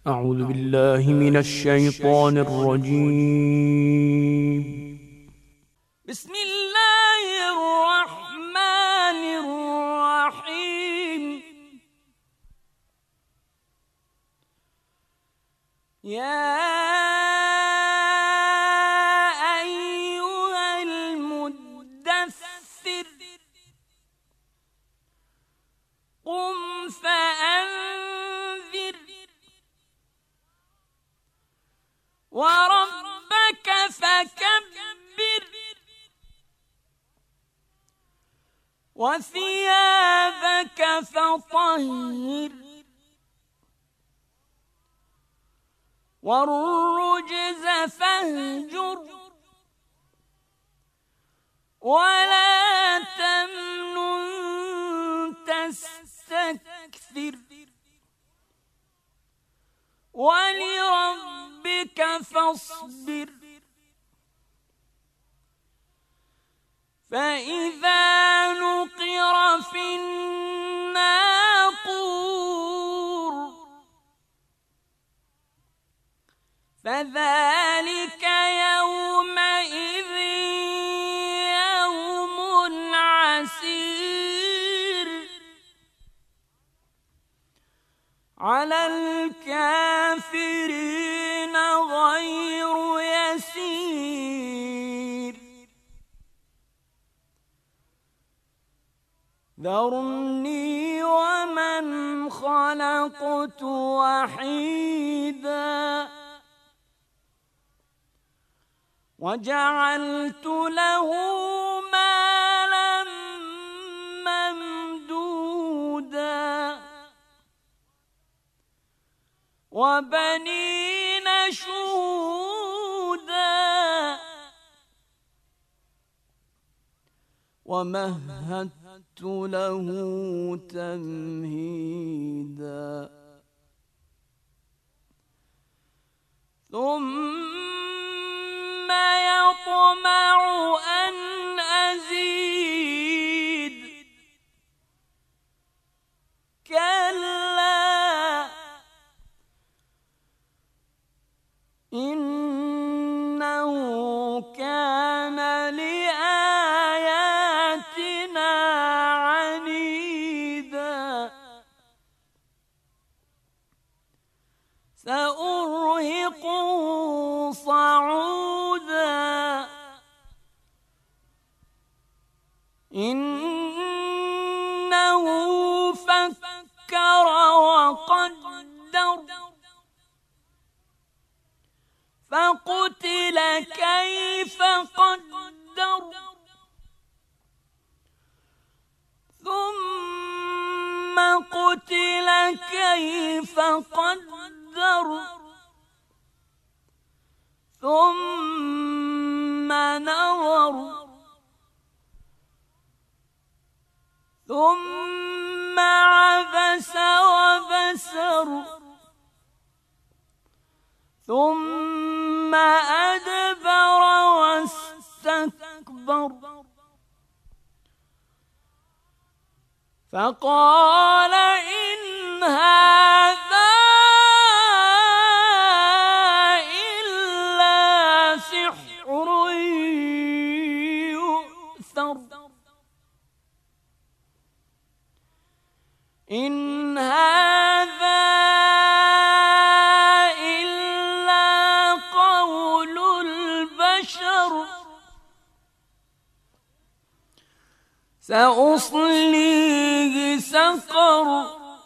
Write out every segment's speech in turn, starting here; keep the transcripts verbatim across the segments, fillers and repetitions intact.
أعوذ بالله من الشيطان الرجيم. بسم الله الرحمن الرحيم. يا أيها المدثر قم فأنذر وربك فكبر وثيابك فطهر والرجز فاهجر ولا تمنن تستكثر ولربك فاصبر فإذا نقر في الناقور فذلك يومئذ يوم عسير على الكافرين غير يسير ذرني ومن خلقت وحيدا وجعلت له مالا ممدودا وبنين شهودا ومهدت له تمهيدا ثم يطمع أن أزيد كلا إنه كان لآياتنا عنيدا سأرهقه صعودا إنه فكر وقدر فقتل كيف قدر ثم قتل كيف قدر ثم نظر ثم عبس وبسر ثم أدبر واستكبر فقال إن هذا إلا سحر يؤثر إن هذا إلا قول البشر سأصليه سقر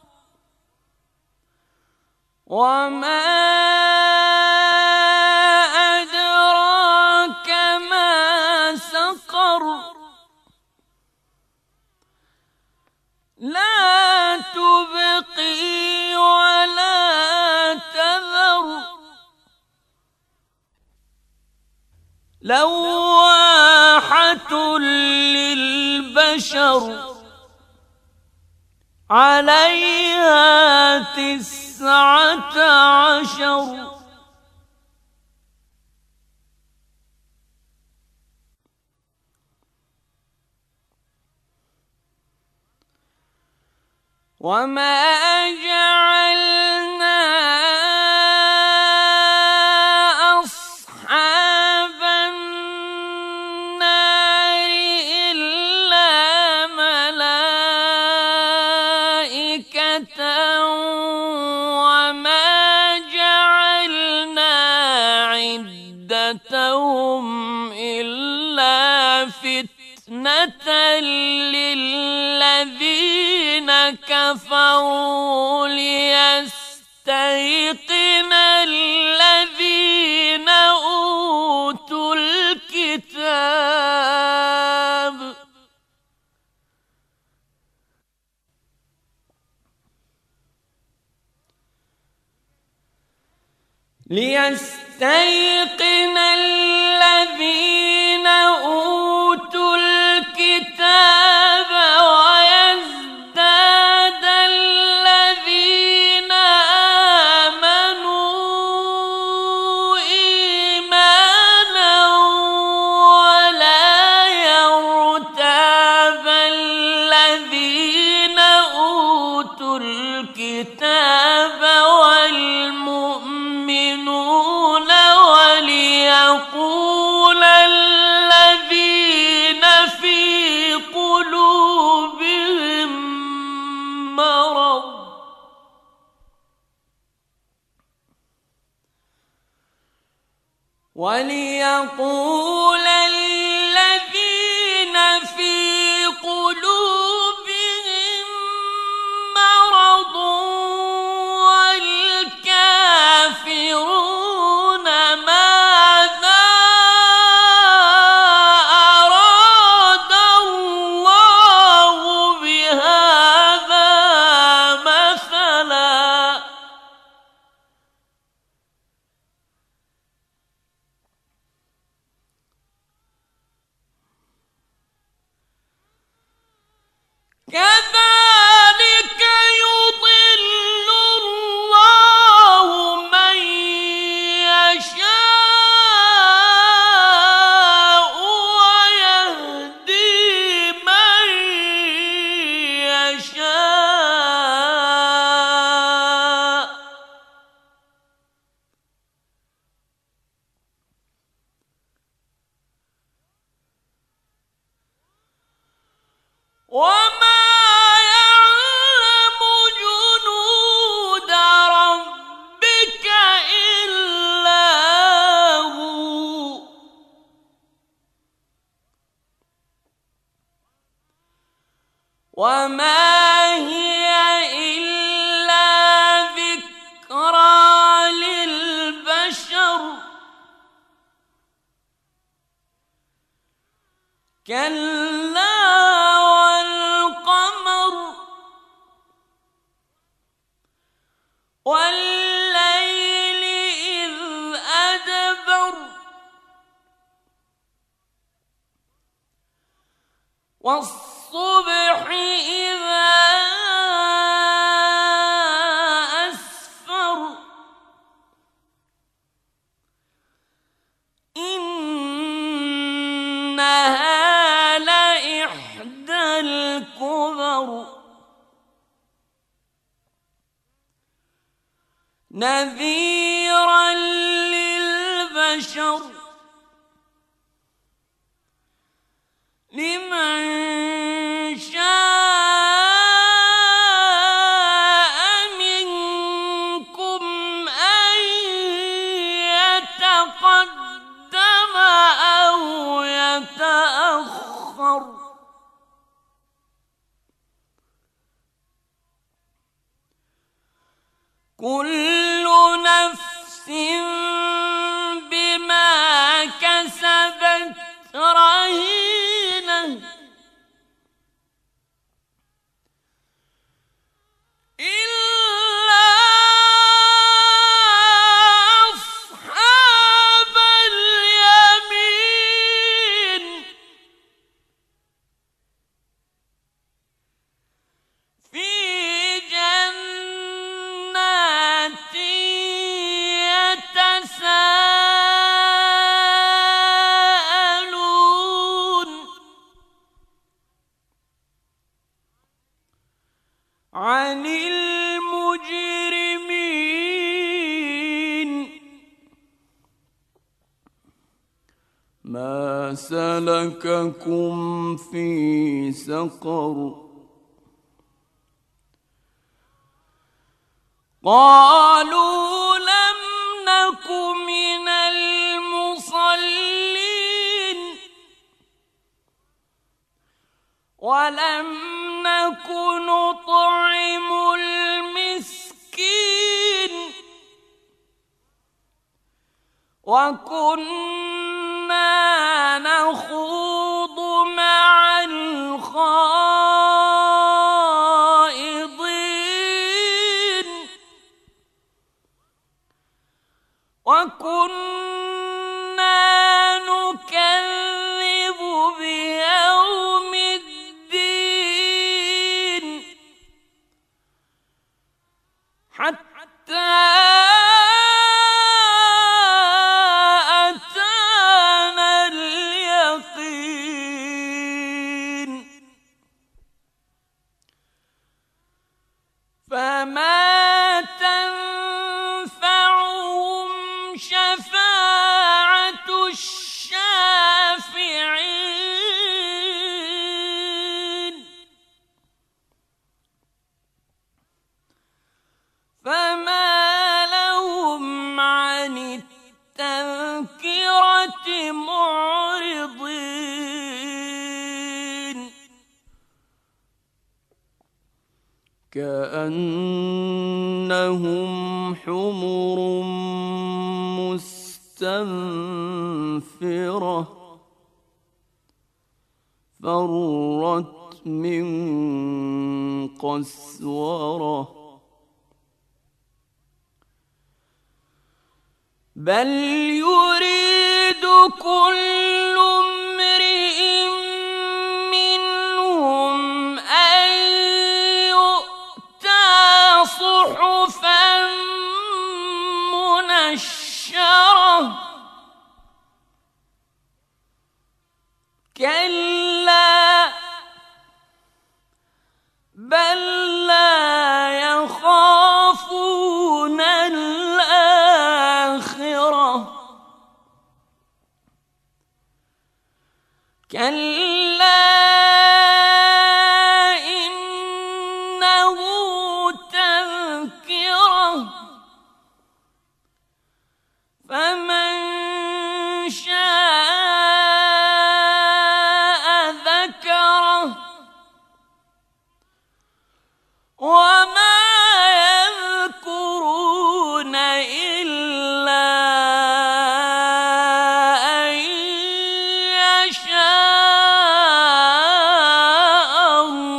وما أدراك ما سقر لا تبقي ولا تذر لواحة للبشر عليها تسعة عشر وما جعلنا فتنة للذين كفروا ليستيقن الذين أوتوا الكتاب ليستيقن الذين أوتوا الكتاب ويزداد الذين آمنوا إيمانا ولا يرتاب الذين أوتوا الكتاب والمؤمنون وليقول الذين في قلوبهم مرض وليقول الذين في قلوبهم مرض والكافرون ماذا أراد الله بهذا مثلا كذلك يضل الله من يشاء ويهدي من يشاء وما يعلم جنود ربك إلا هو وما هي إلا ذكرى للبشر كلا والقمر والليل إذ أدبر والصبح إذا أسفر إنها لإحدى الكبر نذيرا للبشر لمن شاء منكم أن يتقدم أو يتأخر كل نفس بما كسبت رهينة إلا أصحاب اليمين في جنات يتساءلون عن المجرمين ما سلككم في سقر قالوا لم نك من المصلين ولم نك نطعم المسكين وكنا نخوض مع الخائضين وكنا نكذب بيوم الدين حتى أتانا اليقين فما تنفعهم شفاعة الشافعين فما لهم عن التذكرة معرضين كأنهم حمر مستنفرة فرت من قسورة بل يريد كل امرئ منهم أن يؤتى صحفا منشرة كلا بل لا يخافون الآخرة كلا إنه تذكرة فمن شاء ذكره وما يذكرون إلا أن يشاء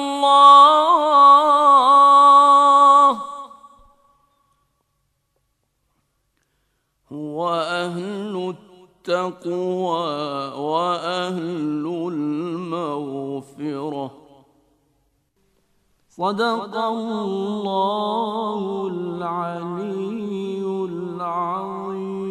الله هو أهل التقوى وأهل المغفرة صدق الله العلي العظيم.